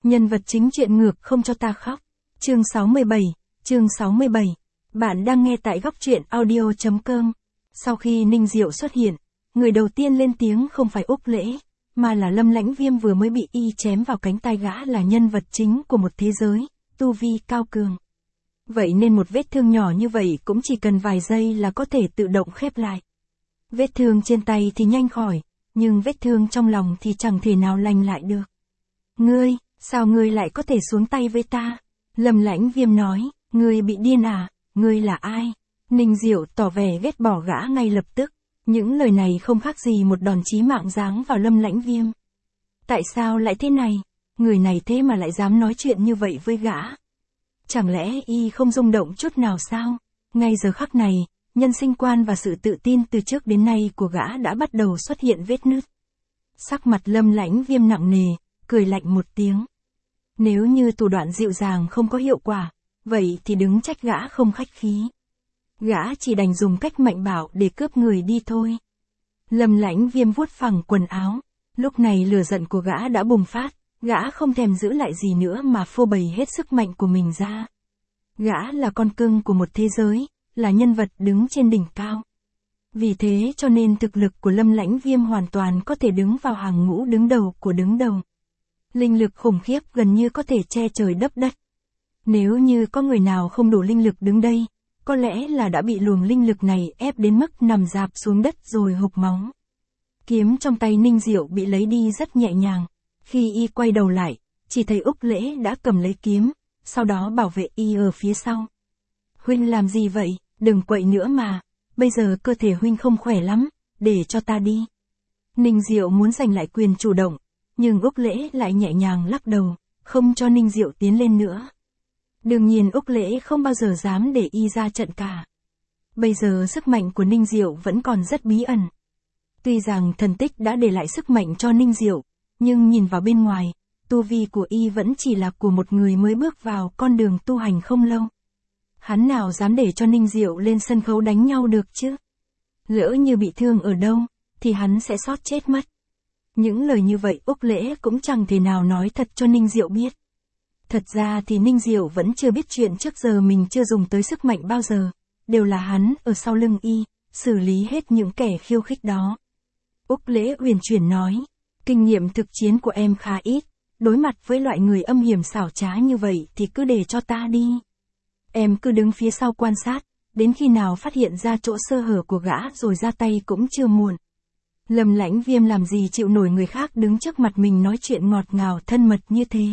Nhân vật chính chuyện ngược không cho ta khóc. Chương 67. Bạn đang nghe tại góc truyện audio.com. Sau khi Ninh Diệu xuất hiện, người đầu tiên lên tiếng không phải Úc Lễ, mà là Lâm Lãnh Viêm vừa mới bị y chém vào cánh tay. Gã là nhân vật chính của một thế giới, tu vi cao cường. Vậy nên một vết thương nhỏ như vậy cũng chỉ cần vài giây là có thể tự động khép lại. Vết thương trên tay thì nhanh khỏi, nhưng vết thương trong lòng thì chẳng thể nào lành lại được. Ngươi, sao ngươi lại có thể xuống tay với ta? Lâm Lãnh Viêm nói, ngươi bị điên à, ngươi là ai? Ninh Diệu tỏ vẻ ghét bỏ gã ngay lập tức. Những lời này không khác gì một đòn chí mạng giáng vào Lâm Lãnh Viêm. Tại sao lại thế này? Người này thế mà lại dám nói chuyện như vậy với gã? Chẳng lẽ y không rung động chút nào sao? Ngay giờ khắc này, nhân sinh quan và sự tự tin từ trước đến nay của gã đã bắt đầu xuất hiện vết nứt. Sắc mặt Lâm Lãnh Viêm nặng nề, cười lạnh một tiếng. Nếu như thủ đoạn dịu dàng không có hiệu quả, vậy thì đừng trách gã không khách khí. Gã chỉ đành dùng cách mạnh bạo để cướp người đi thôi. Lâm Lãnh Viêm vuốt phẳng quần áo. Lúc này lửa giận của gã đã bùng phát, gã không thèm giữ lại gì nữa mà phô bày hết sức mạnh của mình ra. Gã là con cưng của một thế giới, là nhân vật đứng trên đỉnh cao. Vì thế cho nên thực lực của Lâm Lãnh Viêm hoàn toàn có thể đứng vào hàng ngũ đứng đầu của đứng đầu. Linh lực khủng khiếp gần như có thể che trời đấp đất. Nếu như có người nào không đủ linh lực đứng đây, có lẽ là đã bị luồng linh lực này ép đến mức nằm rạp xuống đất rồi hộc máu. Kiếm trong tay Ninh Diệu bị lấy đi rất nhẹ nhàng. Khi y quay đầu lại, chỉ thấy Úc Lễ đã cầm lấy kiếm, sau đó bảo vệ y ở phía sau. Huynh làm gì vậy? Đừng quậy nữa mà. Bây giờ cơ thể huynh không khỏe lắm, để cho ta đi. Ninh Diệu muốn giành lại quyền chủ động, nhưng Úc Lễ lại nhẹ nhàng lắc đầu, không cho Ninh Diệu tiến lên nữa. Đương nhiên Úc Lễ không bao giờ dám để y ra trận cả. Bây giờ sức mạnh của Ninh Diệu vẫn còn rất bí ẩn. Tuy rằng thần tích đã để lại sức mạnh cho Ninh Diệu, nhưng nhìn vào bên ngoài, tu vi của y vẫn chỉ là của một người mới bước vào con đường tu hành không lâu. Hắn nào dám để cho Ninh Diệu lên sân khấu đánh nhau được chứ? Lỡ như bị thương ở đâu, thì hắn sẽ sót chết mất. Những lời như vậy Úc Lễ cũng chẳng thể nào nói thật cho Ninh Diệu biết. Thật ra thì Ninh Diệu vẫn chưa biết chuyện trước giờ mình chưa dùng tới sức mạnh bao giờ, đều là hắn ở sau lưng y, xử lý hết những kẻ khiêu khích đó. Úc Lễ uyển chuyển nói, kinh nghiệm thực chiến của em khá ít, đối mặt với loại người âm hiểm xảo trá như vậy thì cứ để cho ta đi. Em cứ đứng phía sau quan sát, đến khi nào phát hiện ra chỗ sơ hở của gã rồi ra tay cũng chưa muộn. Lâm Lãnh Viêm làm gì chịu nổi người khác đứng trước mặt mình nói chuyện ngọt ngào thân mật như thế.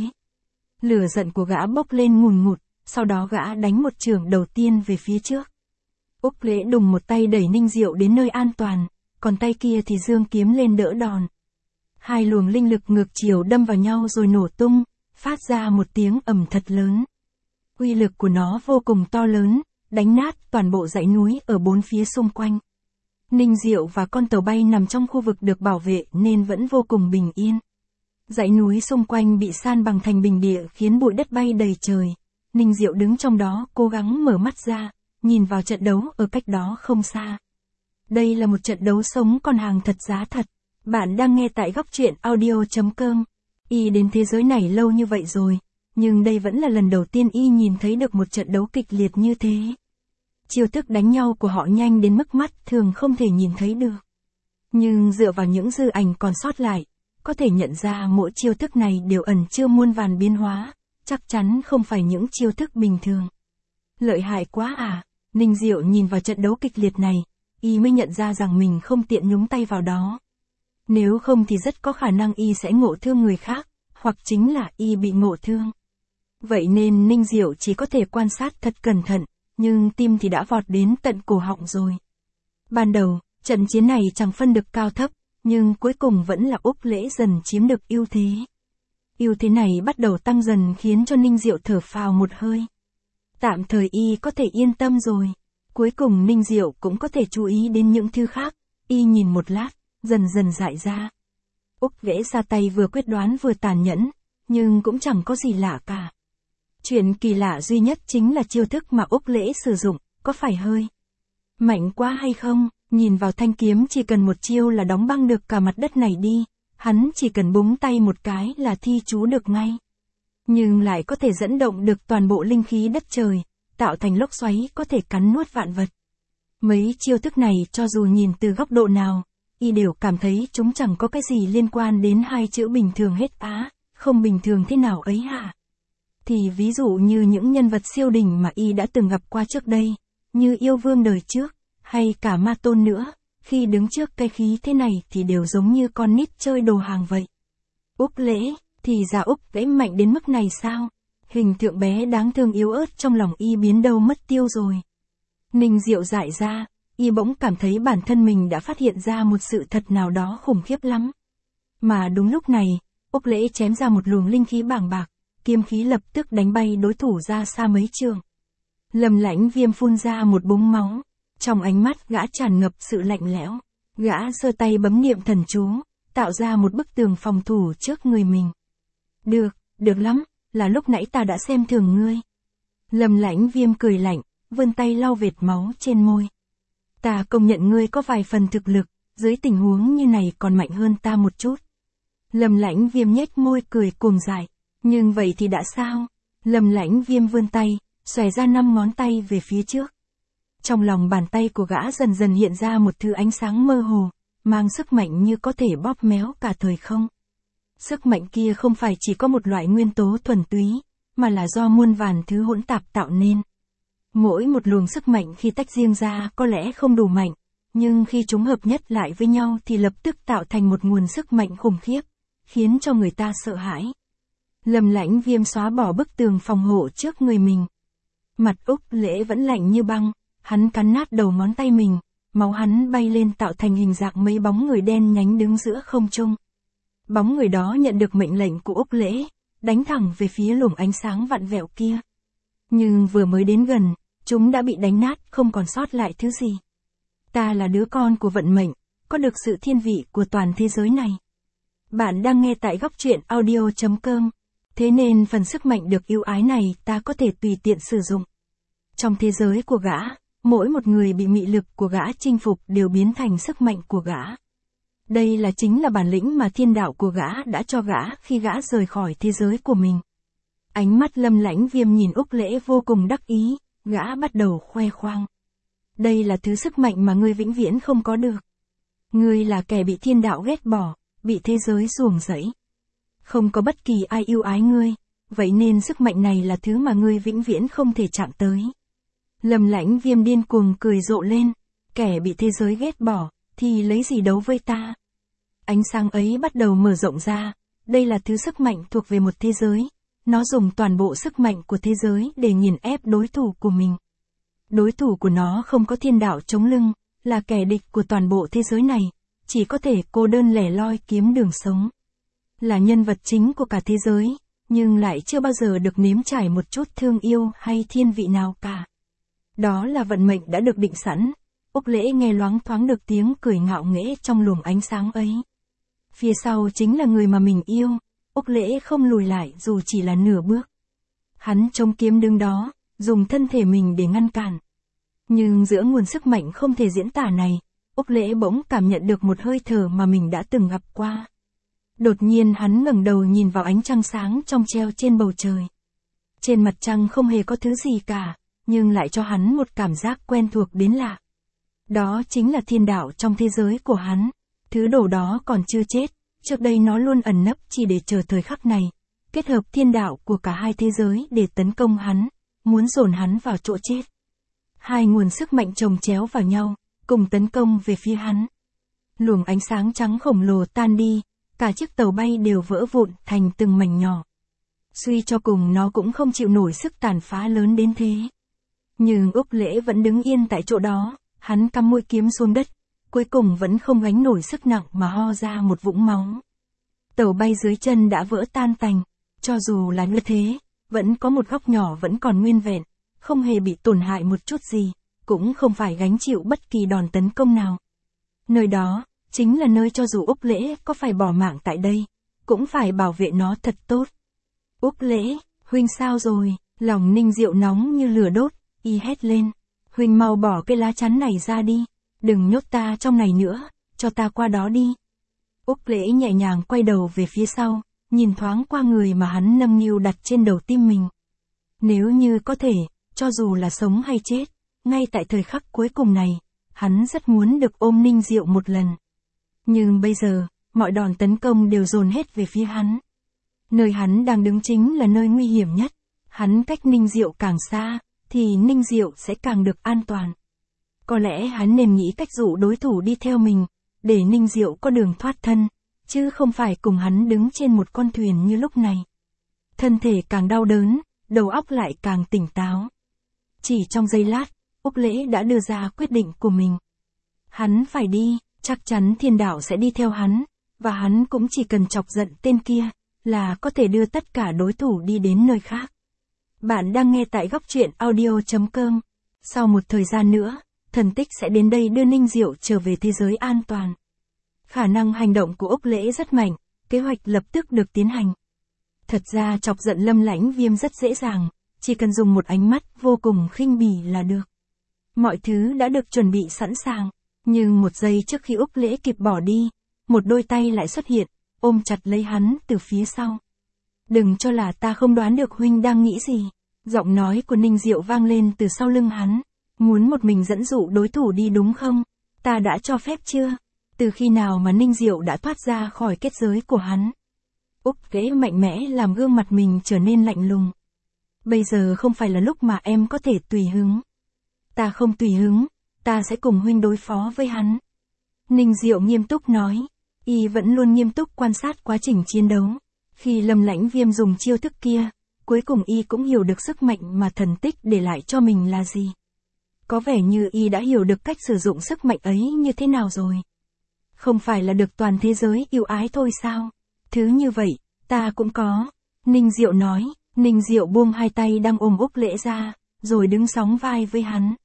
Lửa giận của gã bốc lên ngùn ngụt, sau đó gã đánh một chưởng đầu tiên về phía trước. Úc Lễ đùng một tay đẩy Ninh Diệu đến nơi an toàn, còn tay kia thì giương kiếm lên đỡ đòn. Hai luồng linh lực ngược chiều đâm vào nhau rồi nổ tung, phát ra một tiếng ầm thật lớn. Uy lực của nó vô cùng to lớn, đánh nát toàn bộ dãy núi ở bốn phía xung quanh. Ninh Diệu và con tàu bay nằm trong khu vực được bảo vệ nên vẫn vô cùng bình yên. Dãy núi xung quanh bị san bằng thành bình địa khiến bụi đất bay đầy trời. Ninh Diệu đứng trong đó cố gắng mở mắt ra, nhìn vào trận đấu ở cách đó không xa. Đây là một trận đấu sống còn hàng thật giá thật. Bạn đang nghe tại góc truyện audio.com. Y đến thế giới này lâu như vậy rồi, nhưng đây vẫn là lần đầu tiên y nhìn thấy được một trận đấu kịch liệt như thế. Chiêu thức đánh nhau của họ nhanh đến mức mắt thường không thể nhìn thấy được. Nhưng dựa vào những dư ảnh còn sót lại, có thể nhận ra mỗi chiêu thức này đều ẩn chứa muôn vàn biến hóa, chắc chắn không phải những chiêu thức bình thường. Lợi hại quá à, Ninh Diệu nhìn vào trận đấu kịch liệt này, y mới nhận ra rằng mình không tiện nhúng tay vào đó. Nếu không thì rất có khả năng y sẽ ngộ thương người khác, hoặc chính là y bị ngộ thương. Vậy nên Ninh Diệu chỉ có thể quan sát thật cẩn thận, nhưng tim thì đã vọt đến tận cổ họng rồi. Ban đầu, trận chiến này chẳng phân được cao thấp, nhưng cuối cùng vẫn là Úc Lễ dần chiếm được ưu thế. Ưu thế này bắt đầu tăng dần khiến cho Ninh Diệu thở phào một hơi. Tạm thời y có thể yên tâm rồi. Cuối cùng Ninh Diệu cũng có thể chú ý đến những thứ khác. Y nhìn một lát, dần dần dại ra. Úc Lễ ra tay vừa quyết đoán vừa tàn nhẫn, nhưng cũng chẳng có gì lạ cả. Chuyện kỳ lạ duy nhất chính là chiêu thức mà Úc Lễ sử dụng, có phải hơi mạnh quá hay không? Nhìn vào thanh kiếm chỉ cần một chiêu là đóng băng được cả mặt đất này đi, hắn chỉ cần búng tay một cái là thi chú được ngay. nhưng lại có thể dẫn động được toàn bộ linh khí đất trời, tạo thành lốc xoáy có thể cắn nuốt vạn vật. Mấy chiêu thức này cho dù nhìn từ góc độ nào, y đều cảm thấy chúng chẳng có cái gì liên quan đến hai chữ bình thường hết á, không bình thường thế nào ấy hả? Thì ví dụ như những nhân vật siêu đỉnh mà y đã từng gặp qua trước đây, như yêu vương đời trước, hay cả ma tôn nữa, khi đứng trước cây khí thế này thì đều giống như con nít chơi đồ hàng vậy. Úc Lễ, thì ra Úc Lễ mạnh đến mức này sao? Hình tượng bé đáng thương yếu ớt trong lòng y biến đâu mất tiêu rồi. Ninh Diệu dại ra, y bỗng cảm thấy bản thân mình đã phát hiện ra một sự thật nào đó khủng khiếp lắm. Mà đúng lúc này, Úc Lễ chém ra một luồng linh khí bàng bạc, kiếm khí lập tức đánh bay đối thủ ra xa mấy trường. Lâm Lãnh Viêm phun ra một búng máu, trong ánh mắt gã tràn ngập sự lạnh lẽo. Gã giơ tay bấm niệm thần chú, tạo ra một bức tường phòng thủ trước người mình. Được lắm, là lúc nãy ta đã xem thường ngươi. Lâm Lãnh Viêm cười lạnh, vươn tay lau vệt máu trên môi. Ta công nhận ngươi có vài phần thực lực, dưới tình huống như này còn mạnh hơn ta một chút. Lâm Lãnh Viêm nhếch môi cười cuồng dại. Nhưng vậy thì đã sao? Lâm Lãnh Viêm vươn tay, xòe ra 5 ngón tay về phía trước. Trong lòng bàn tay của gã dần dần hiện ra một thứ ánh sáng mơ hồ, mang sức mạnh như có thể bóp méo cả thời không. Sức mạnh kia không phải chỉ có một loại nguyên tố thuần túy, mà là do muôn vàn thứ hỗn tạp tạo nên. Mỗi một luồng sức mạnh khi tách riêng ra có lẽ không đủ mạnh, nhưng khi chúng hợp nhất lại với nhau thì lập tức tạo thành một nguồn sức mạnh khủng khiếp, khiến cho người ta sợ hãi. Lâm Lãnh Viêm xóa bỏ bức tường phòng hộ trước người mình. Mặt Úc Lễ vẫn lạnh như băng, hắn cắn nát đầu ngón tay mình, máu hắn bay lên tạo thành hình dạng mấy bóng người đen nhánh đứng giữa không trung. Bóng người đó nhận được mệnh lệnh của Úc Lễ, đánh thẳng về phía luồng ánh sáng vặn vẹo kia. Nhưng vừa mới đến gần, chúng đã bị đánh nát không còn sót lại thứ gì. Ta là đứa con của vận mệnh, có được sự thiên vị của toàn thế giới này. Bạn đang nghe tại góc truyện audio.com. Thế nên phần sức mạnh được ưu ái này ta có thể tùy tiện sử dụng. Trong thế giới của gã, mỗi một người bị mị lực của gã chinh phục đều biến thành sức mạnh của gã. Đây chính là bản lĩnh mà thiên đạo của gã đã cho gã khi gã rời khỏi thế giới của mình. Ánh mắt Lâm Lãnh Viêm nhìn Úc Lễ vô cùng đắc ý, gã bắt đầu khoe khoang. Đây là thứ sức mạnh mà ngươi vĩnh viễn không có được. Ngươi là kẻ bị thiên đạo ghét bỏ, bị thế giới ruồng rẫy. Không có bất kỳ ai yêu ái ngươi, vậy nên sức mạnh này là thứ mà ngươi vĩnh viễn không thể chạm tới. Lâm Lãnh Viêm điên cuồng cười rộ lên, kẻ bị thế giới ghét bỏ, thì lấy gì đấu với ta? Ánh sáng ấy bắt đầu mở rộng ra, đây là thứ sức mạnh thuộc về một thế giới, nó dùng toàn bộ sức mạnh của thế giới để nghiền ép đối thủ của mình. Đối thủ của nó không có thiên đạo chống lưng, là kẻ địch của toàn bộ thế giới này, chỉ có thể cô đơn lẻ loi kiếm đường sống. Là nhân vật chính của cả thế giới, nhưng lại chưa bao giờ được nếm trải một chút thương yêu hay thiên vị nào cả. Đó là vận mệnh đã được định sẵn. Úc Lễ nghe loáng thoáng được tiếng cười ngạo nghễ trong luồng ánh sáng ấy. Phía sau chính là người mà mình yêu, Úc Lễ không lùi lại dù chỉ là nửa bước. Hắn chống kiếm đứng đó, dùng thân thể mình để ngăn cản. Nhưng giữa nguồn sức mạnh không thể diễn tả này, Úc Lễ bỗng cảm nhận được một hơi thở mà mình đã từng gặp qua. Đột nhiên hắn ngẩng đầu nhìn vào ánh trăng sáng trong treo trên bầu trời. Trên mặt trăng không hề có thứ gì cả, nhưng lại cho hắn một cảm giác quen thuộc đến lạ. Đó chính là thiên đạo trong thế giới của hắn. Thứ đồ đó còn chưa chết, trước đây nó luôn ẩn nấp chỉ để chờ thời khắc này, kết hợp thiên đạo của cả hai thế giới để tấn công hắn, muốn dồn hắn vào chỗ chết. Hai nguồn sức mạnh chồng chéo vào nhau, cùng tấn công về phía hắn. Luồng ánh sáng trắng khổng lồ tan đi, cả chiếc tàu bay đều vỡ vụn thành từng mảnh nhỏ. Suy cho cùng nó cũng không chịu nổi sức tàn phá lớn đến thế. Nhưng Úc Lễ vẫn đứng yên tại chỗ đó, hắn cắm mũi kiếm xuống đất, cuối cùng vẫn không gánh nổi sức nặng mà ho ra một vũng máu. Tàu bay dưới chân đã vỡ tan tành, cho dù là như thế, vẫn có một góc nhỏ vẫn còn nguyên vẹn, không hề bị tổn hại một chút gì, cũng không phải gánh chịu bất kỳ đòn tấn công nào. Nơi đó, chính là nơi cho dù Úc Lễ có phải bỏ mạng tại đây, cũng phải bảo vệ nó thật tốt. Úc Lễ, huynh sao rồi? Lòng Ninh Diệu nóng như lửa đốt, y hét lên. Huynh mau bỏ cái lá chắn này ra đi, đừng nhốt ta trong này nữa, cho ta qua đó đi. Úc Lễ nhẹ nhàng quay đầu về phía sau, nhìn thoáng qua người mà hắn nâng niu đặt trên đầu tim mình. Nếu như có thể, cho dù là sống hay chết, ngay tại thời khắc cuối cùng này, hắn rất muốn được ôm Ninh Diệu một lần. Nhưng bây giờ, mọi đòn tấn công đều dồn hết về phía hắn. Nơi hắn đang đứng chính là nơi nguy hiểm nhất. Hắn cách Ninh Diệu càng xa, thì Ninh Diệu sẽ càng được an toàn. Có lẽ hắn nên nghĩ cách dụ đối thủ đi theo mình, để Ninh Diệu có đường thoát thân, chứ không phải cùng hắn đứng trên một con thuyền như lúc này. Thân thể càng đau đớn, đầu óc lại càng tỉnh táo. Chỉ trong giây lát, Úc Lễ đã đưa ra quyết định của mình. Hắn phải đi, chắc chắn thiên đạo sẽ đi theo hắn, và hắn cũng chỉ cần chọc giận tên kia, là có thể đưa tất cả đối thủ đi đến nơi khác. Bạn đang nghe tại góc truyện audio.com. Sau một thời gian nữa, thần tích sẽ đến đây đưa Ninh Diệu trở về thế giới an toàn. Khả năng hành động của Úc Lễ rất mạnh, kế hoạch lập tức được tiến hành. Thật ra chọc giận Lâm Lãnh Viêm rất dễ dàng, chỉ cần dùng một ánh mắt vô cùng khinh bỉ là được. Mọi thứ đã được chuẩn bị sẵn sàng, nhưng một giây trước khi Úc Lễ kịp bỏ đi, một đôi tay lại xuất hiện, ôm chặt lấy hắn từ phía sau. Đừng cho là ta không đoán được huynh đang nghĩ gì. Giọng nói của Ninh Diệu vang lên từ sau lưng hắn. Muốn một mình dẫn dụ đối thủ đi đúng không? Ta đã cho phép chưa? Từ khi nào mà Ninh Diệu đã thoát ra khỏi kết giới của hắn? Úc Lễ mạnh mẽ làm gương mặt mình trở nên lạnh lùng. Bây giờ không phải là lúc mà em có thể tùy hứng. Ta không tùy hứng, ta sẽ cùng huynh đối phó với hắn. Ninh Diệu nghiêm túc nói. Y vẫn luôn nghiêm túc quan sát quá trình chiến đấu. Khi Lâm Lãnh Viêm dùng chiêu thức kia, cuối cùng Y cũng hiểu được sức mạnh mà thần tích để lại cho mình là gì. Có vẻ như Y đã hiểu được cách sử dụng sức mạnh ấy như thế nào rồi. Không phải là được toàn thế giới yêu ái thôi sao? Thứ như vậy, ta cũng có. Ninh Diệu nói. Ninh Diệu buông hai tay đang ôm Úc Lễ ra, rồi đứng sóng vai với hắn.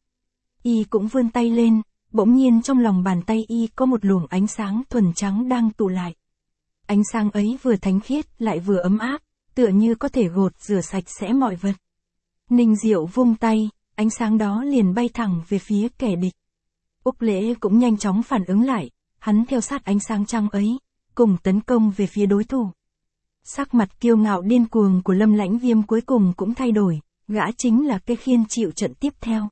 Y cũng vươn tay lên, bỗng nhiên trong lòng bàn tay Y có một luồng ánh sáng thuần trắng đang tụ lại. Ánh sáng ấy vừa thánh khiết lại vừa ấm áp, tựa như có thể gột rửa sạch sẽ mọi vật. Ninh Diệu vung tay, ánh sáng đó liền bay thẳng về phía kẻ địch. Úc Lễ cũng nhanh chóng phản ứng lại, hắn theo sát ánh sáng trăng ấy, cùng tấn công về phía đối thủ. Sắc mặt kiêu ngạo điên cuồng của Lâm Lãnh Viêm cuối cùng cũng thay đổi, gã chính là cái khiên chịu trận tiếp theo.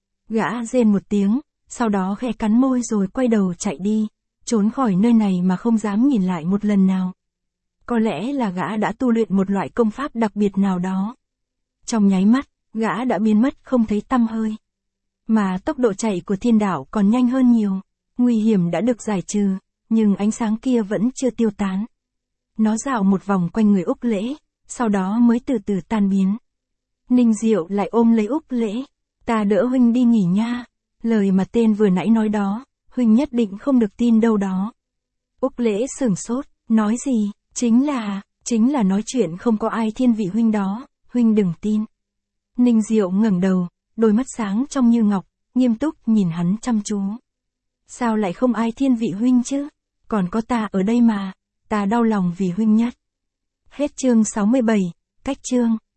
Gã rên một tiếng, sau đó khẽ cắn môi rồi quay đầu chạy đi, trốn khỏi nơi này mà không dám nhìn lại một lần nào. Có lẽ là gã đã tu luyện một loại công pháp đặc biệt nào đó. Trong nháy mắt, gã đã biến mất không thấy tăm hơi. Mà tốc độ chạy của thiên đạo còn nhanh hơn nhiều, nguy hiểm đã được giải trừ, nhưng ánh sáng kia vẫn chưa tiêu tán. Nó dạo một vòng quanh người Úc Lễ, sau đó mới từ từ tan biến. Ninh Diệu lại ôm lấy Úc Lễ. Ta đỡ huynh đi nghỉ nha. Lời mà tên vừa nãy nói đó, huynh nhất định không được tin đâu đó. Úc Lễ sửng sốt, nói gì? Chính là nói chuyện không có ai thiên vị huynh đó, huynh đừng tin. Ninh Diệu ngẩng đầu, đôi mắt sáng trong như ngọc, nghiêm túc nhìn hắn chăm chú. Sao lại không ai thiên vị huynh chứ? Còn có ta ở đây mà, ta đau lòng vì huynh nhất. Hết chương 67, cách chương.